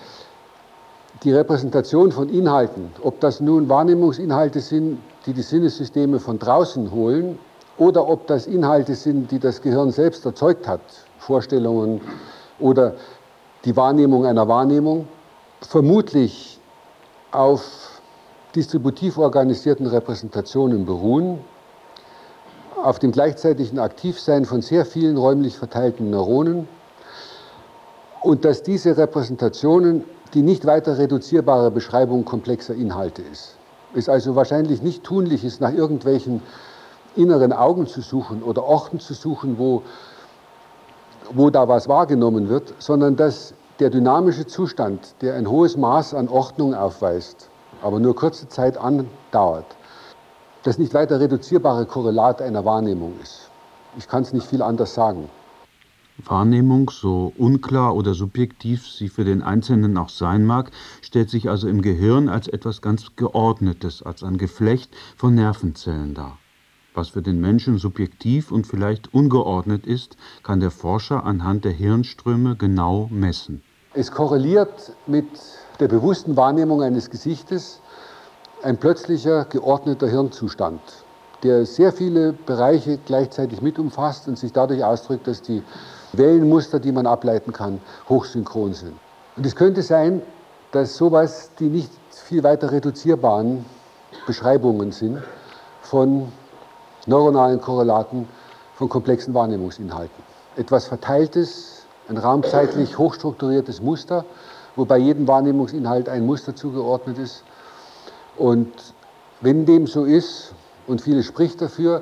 Speaker 3: die Repräsentation von Inhalten, ob das nun Wahrnehmungsinhalte sind, die die Sinnessysteme von draußen holen, oder ob das Inhalte sind, die das Gehirn selbst erzeugt hat, Vorstellungen oder die Wahrnehmung einer Wahrnehmung, vermutlich auf distributiv organisierten Repräsentationen beruhen, auf dem gleichzeitigen Aktivsein von sehr vielen räumlich verteilten Neuronen und dass diese Repräsentationen die nicht weiter reduzierbare Beschreibung komplexer Inhalte ist. Es also wahrscheinlich nicht tunlich ist, nach irgendwelchen inneren Augen zu suchen oder Orten zu suchen, wo da was wahrgenommen wird, sondern dass der dynamische Zustand, der ein hohes Maß an Ordnung aufweist, aber nur kurze Zeit andauert, das nicht weiter reduzierbare Korrelat einer Wahrnehmung ist. Ich kann es nicht viel anders sagen.
Speaker 2: Wahrnehmung, so unklar oder subjektiv sie für den Einzelnen auch sein mag, stellt sich also im Gehirn als etwas ganz Geordnetes, als ein Geflecht von Nervenzellen dar. Was für den Menschen subjektiv und vielleicht ungeordnet ist, kann der Forscher anhand der Hirnströme genau messen.
Speaker 3: Es korreliert mit der bewussten Wahrnehmung eines Gesichtes ein plötzlicher, geordneter Hirnzustand, der sehr viele Bereiche gleichzeitig mit umfasst und sich dadurch ausdrückt, dass die Wellenmuster, die man ableiten kann, hochsynchron sind. Und es könnte sein, dass sowas die nicht viel weiter reduzierbaren Beschreibungen sind von neuronalen Korrelaten von komplexen Wahrnehmungsinhalten. Etwas Verteiltes, ein raumzeitlich hochstrukturiertes Muster, wo bei jedem Wahrnehmungsinhalt ein Muster zugeordnet ist. Und wenn dem so ist, und vieles spricht dafür,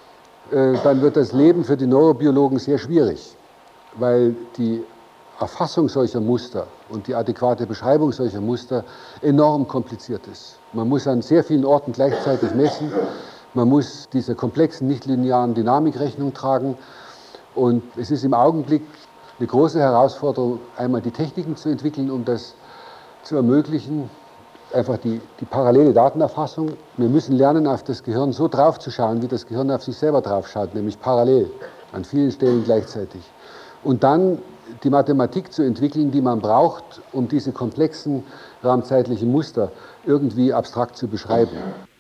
Speaker 3: dann wird das Leben für die Neurobiologen sehr schwierig, weil die Erfassung solcher Muster und die adäquate Beschreibung solcher Muster enorm kompliziert ist. Man muss an sehr vielen Orten gleichzeitig messen, man muss dieser komplexen, nichtlinearen Dynamik Rechnung tragen und es ist im Augenblick eine große Herausforderung, einmal die Techniken zu entwickeln, um das zu ermöglichen, einfach die parallele Datenerfassung. Wir müssen lernen, auf das Gehirn so draufzuschauen, wie das Gehirn auf sich selber draufschaut, nämlich parallel, an vielen Stellen gleichzeitig. Und dann die Mathematik zu entwickeln, die man braucht, um diese komplexen raumzeitlichen Muster irgendwie abstrakt zu beschreiben.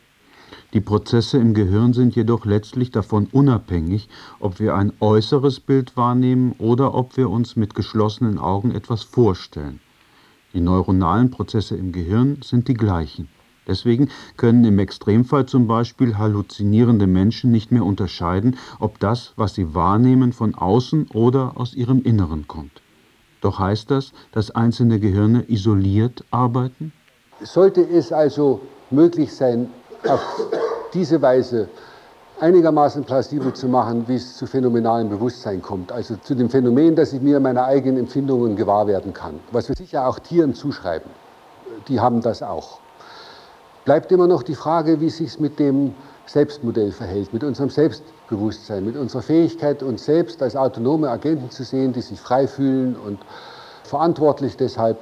Speaker 2: Die Prozesse im Gehirn sind jedoch letztlich davon unabhängig, ob wir ein äußeres Bild wahrnehmen oder ob wir uns mit geschlossenen Augen etwas vorstellen. Die neuronalen Prozesse im Gehirn sind die gleichen. Deswegen können im Extremfall zum Beispiel halluzinierende Menschen nicht mehr unterscheiden, ob das, was sie wahrnehmen, von außen oder aus ihrem Inneren kommt. Doch heißt das, dass einzelne Gehirne isoliert arbeiten?
Speaker 3: Sollte es also möglich sein, auf diese Weise einigermaßen plausibel zu machen, wie es zu phänomenalem Bewusstsein kommt, also zu dem Phänomen, dass ich mir meiner eigenen Empfindungen gewahr werden kann, was wir sicher auch Tieren zuschreiben, die haben das auch. Bleibt immer noch die Frage, wie es sich mit dem Selbstmodell verhält, mit unserem Selbstbewusstsein, mit unserer Fähigkeit, uns selbst als autonome Agenten zu sehen, die sich frei fühlen und verantwortlich deshalb.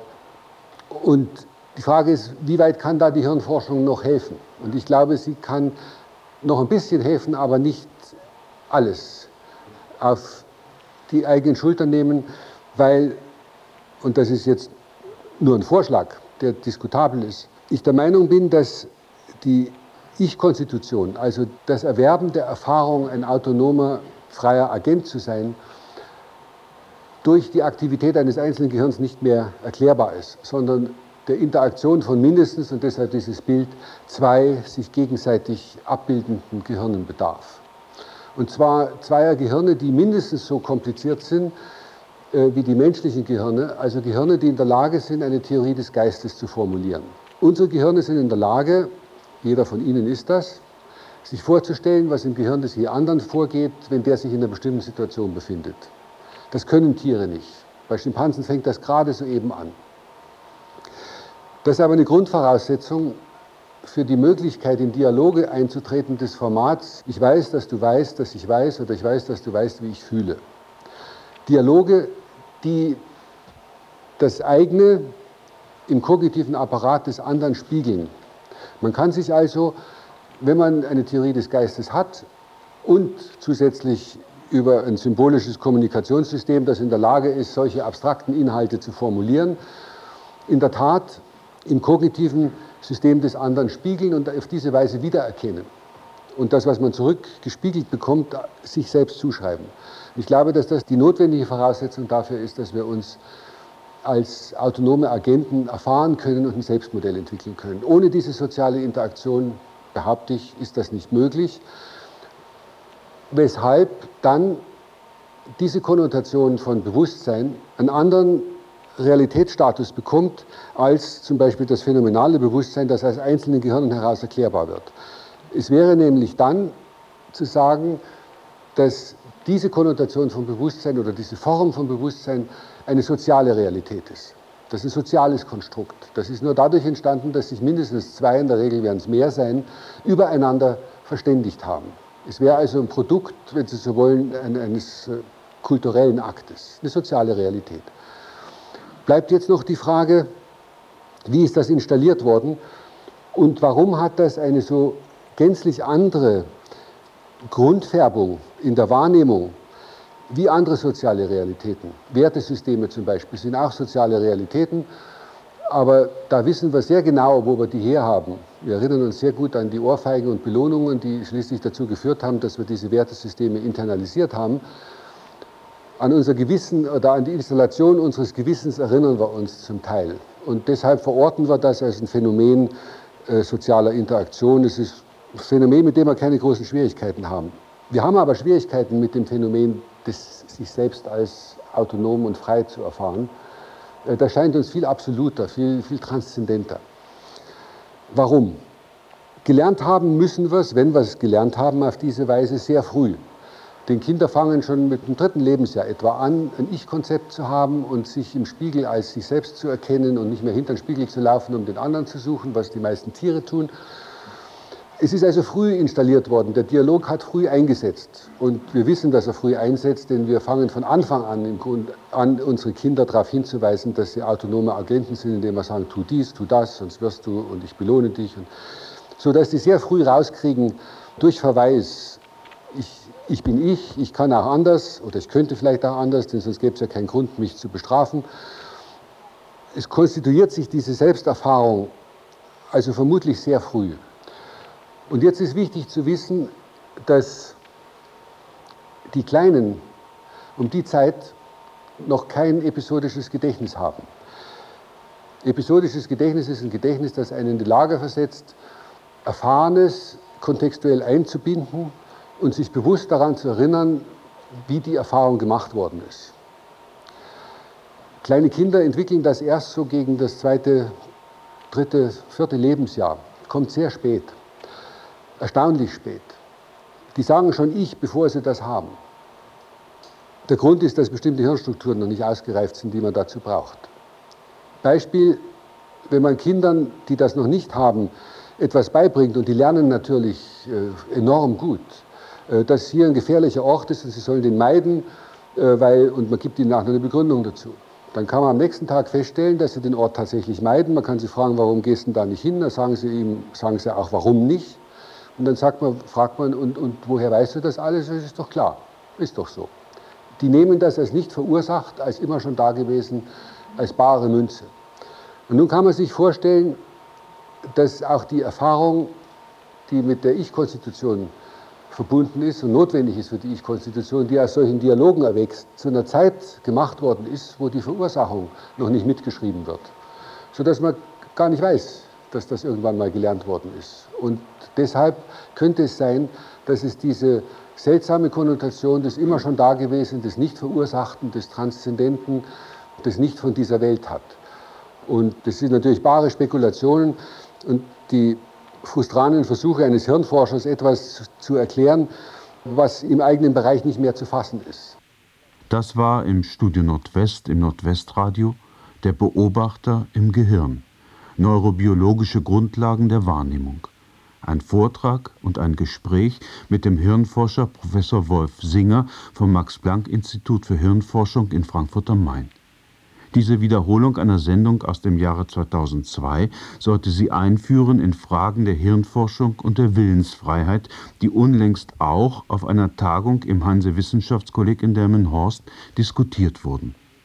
Speaker 3: Und die Frage ist, wie weit kann da die Hirnforschung noch helfen? Und ich glaube, sie kann noch ein bisschen helfen, aber nicht alles auf die eigenen Schultern nehmen, weil, und das ist jetzt nur ein Vorschlag, der diskutabel ist, ich der Meinung bin, dass die Ich-Konstitution, also das Erwerben der Erfahrung, ein autonomer, freier Agent zu sein, durch die Aktivität eines einzelnen Gehirns nicht mehr erklärbar ist, sondern der Interaktion von mindestens, und deshalb dieses Bild, 2 sich gegenseitig abbildenden Gehirnen bedarf. Und zwar zweier Gehirne, die mindestens so kompliziert sind wie die menschlichen Gehirne, also Gehirne, die in der Lage sind, eine Theorie des Geistes zu formulieren. Unsere Gehirne sind in der Lage, jeder von Ihnen ist das, sich vorzustellen, was im Gehirn des je anderen vorgeht, wenn der sich in einer bestimmten Situation befindet. Das können Tiere nicht. Bei Schimpansen fängt das gerade soeben an. Das ist aber eine Grundvoraussetzung für die Möglichkeit, in Dialoge einzutreten des Formats, ich weiß, dass du weißt, dass ich weiß, oder ich weiß, dass du weißt, wie ich fühle. Dialoge, die das eigene im kognitiven Apparat des anderen spiegeln. Man kann sich also, wenn man eine Theorie des Geistes hat und zusätzlich über ein symbolisches Kommunikationssystem, das in der Lage ist, solche abstrakten Inhalte zu formulieren, in der Tat im kognitiven System des anderen spiegeln und auf diese Weise wiedererkennen. Und das, was man zurückgespiegelt bekommt, sich selbst zuschreiben. Ich glaube, dass das die notwendige Voraussetzung dafür ist, dass wir uns als autonome Agenten erfahren können und ein Selbstmodell entwickeln können. Ohne diese soziale Interaktion, behaupte ich, ist das nicht möglich. Weshalb dann diese Konnotation von Bewusstsein einen anderen Realitätsstatus bekommt, als zum Beispiel das phänomenale Bewusstsein, das aus einzelnen Gehirnen heraus erklärbar wird. Es wäre nämlich dann zu sagen, dass diese Konnotation von Bewusstsein oder diese Form von Bewusstsein eine soziale Realität ist. Das ist ein soziales Konstrukt. Das ist nur dadurch entstanden, dass sich mindestens zwei, in der Regel werden es mehr sein, übereinander verständigt haben. Es wäre also ein Produkt, wenn Sie so wollen, eines kulturellen Aktes, eine soziale Realität. Bleibt jetzt noch die Frage, wie ist das installiert worden und warum hat das eine so gänzlich andere Grundfärbung in der Wahrnehmung wie andere soziale Realitäten. Wertesysteme zum Beispiel sind auch soziale Realitäten, aber da wissen wir sehr genau, wo wir die herhaben. Wir erinnern uns sehr gut an die Ohrfeigen und Belohnungen, die schließlich dazu geführt haben, dass wir diese Wertesysteme internalisiert haben. An unser Gewissen oder an die Installation unseres Gewissens erinnern wir uns zum Teil. Und deshalb verorten wir das als ein Phänomen sozialer Interaktion. Es ist ein Phänomen, mit dem wir keine großen Schwierigkeiten haben. Wir haben aber Schwierigkeiten mit dem Phänomen, sich selbst als autonom und frei zu erfahren. Das scheint uns viel absoluter, viel transzendenter. Warum? Gelernt haben müssen wir es, wenn wir es gelernt haben, auf diese Weise sehr früh. Denn Kinder fangen schon mit dem 3. Lebensjahr etwa an, ein Ich-Konzept zu haben und sich im Spiegel als sich selbst zu erkennen und nicht mehr hinter den Spiegel zu laufen, um den anderen zu suchen, was die meisten Tiere tun. Es ist also früh installiert worden. Der Dialog hat früh eingesetzt. Und wir wissen, dass er früh einsetzt, denn wir fangen von Anfang an im Grunde an, unsere Kinder darauf hinzuweisen, dass sie autonome Agenten sind, indem wir sagen, tu dies, tu das, sonst wirst du und ich belohne dich. Und so dass die sehr früh rauskriegen, durch Verweis, ich bin ich kann auch anders oder ich könnte vielleicht auch anders, denn sonst gäbe es ja keinen Grund, mich zu bestrafen. Es konstituiert sich diese Selbsterfahrung also vermutlich sehr früh. Und jetzt ist wichtig zu wissen, dass die Kleinen um die Zeit noch kein episodisches Gedächtnis haben. Episodisches Gedächtnis ist ein Gedächtnis, das einen in die Lage versetzt, Erfahrenes kontextuell einzubinden und sich bewusst daran zu erinnern, wie die Erfahrung gemacht worden ist. Kleine Kinder entwickeln das erst so gegen das 2., 3., 4. Lebensjahr. Kommt sehr spät. Erstaunlich spät. Die sagen schon ich, bevor sie das haben. Der Grund ist, dass bestimmte Hirnstrukturen noch nicht ausgereift sind, die man dazu braucht. Beispiel, wenn man Kindern, die das noch nicht haben, etwas beibringt, und die lernen natürlich enorm gut, dass hier ein gefährlicher Ort ist und sie sollen den meiden, und man gibt ihnen auch noch eine Begründung dazu. Dann kann man am nächsten Tag feststellen, dass sie den Ort tatsächlich meiden. Man kann sie fragen, warum gehst du da nicht hin? Dann sagen sie auch, warum nicht? Und dann fragt man, und woher weißt du das alles? Das ist doch klar, ist doch so. Die nehmen das als nicht verursacht, als immer schon da gewesen, als bare Münze. Und nun kann man sich vorstellen, dass auch die Erfahrung, die mit der Ich-Konstitution verbunden ist und notwendig ist für die Ich-Konstitution, die aus solchen Dialogen erwächst, zu einer Zeit gemacht worden ist, wo die Verursachung noch nicht mitgeschrieben wird. Sodass man gar nicht weiß, dass das irgendwann mal gelernt worden ist. Und deshalb könnte es sein, dass es diese seltsame Konnotation des immer schon Dagewesen, des Nicht-Verursachten, des Transzendenten, des Nicht von dieser Welt hat. Und das sind natürlich bare Spekulationen und die frustranen Versuche eines Hirnforschers, etwas zu erklären, was im eigenen Bereich nicht mehr zu fassen ist.
Speaker 2: Das war im Studio Nordwest, im Nordwestradio, der Beobachter im Gehirn. Neurobiologische Grundlagen der Wahrnehmung. Ein Vortrag und ein Gespräch mit dem Hirnforscher Professor Wolf Singer vom Max-Planck-Institut für Hirnforschung in Frankfurt am Main. Diese Wiederholung einer Sendung aus dem Jahre 2002 sollte sie einführen in Fragen der Hirnforschung und der Willensfreiheit, die unlängst auch auf einer Tagung im Hanse-Wissenschaftskolleg in Delmenhorst diskutiert wurden.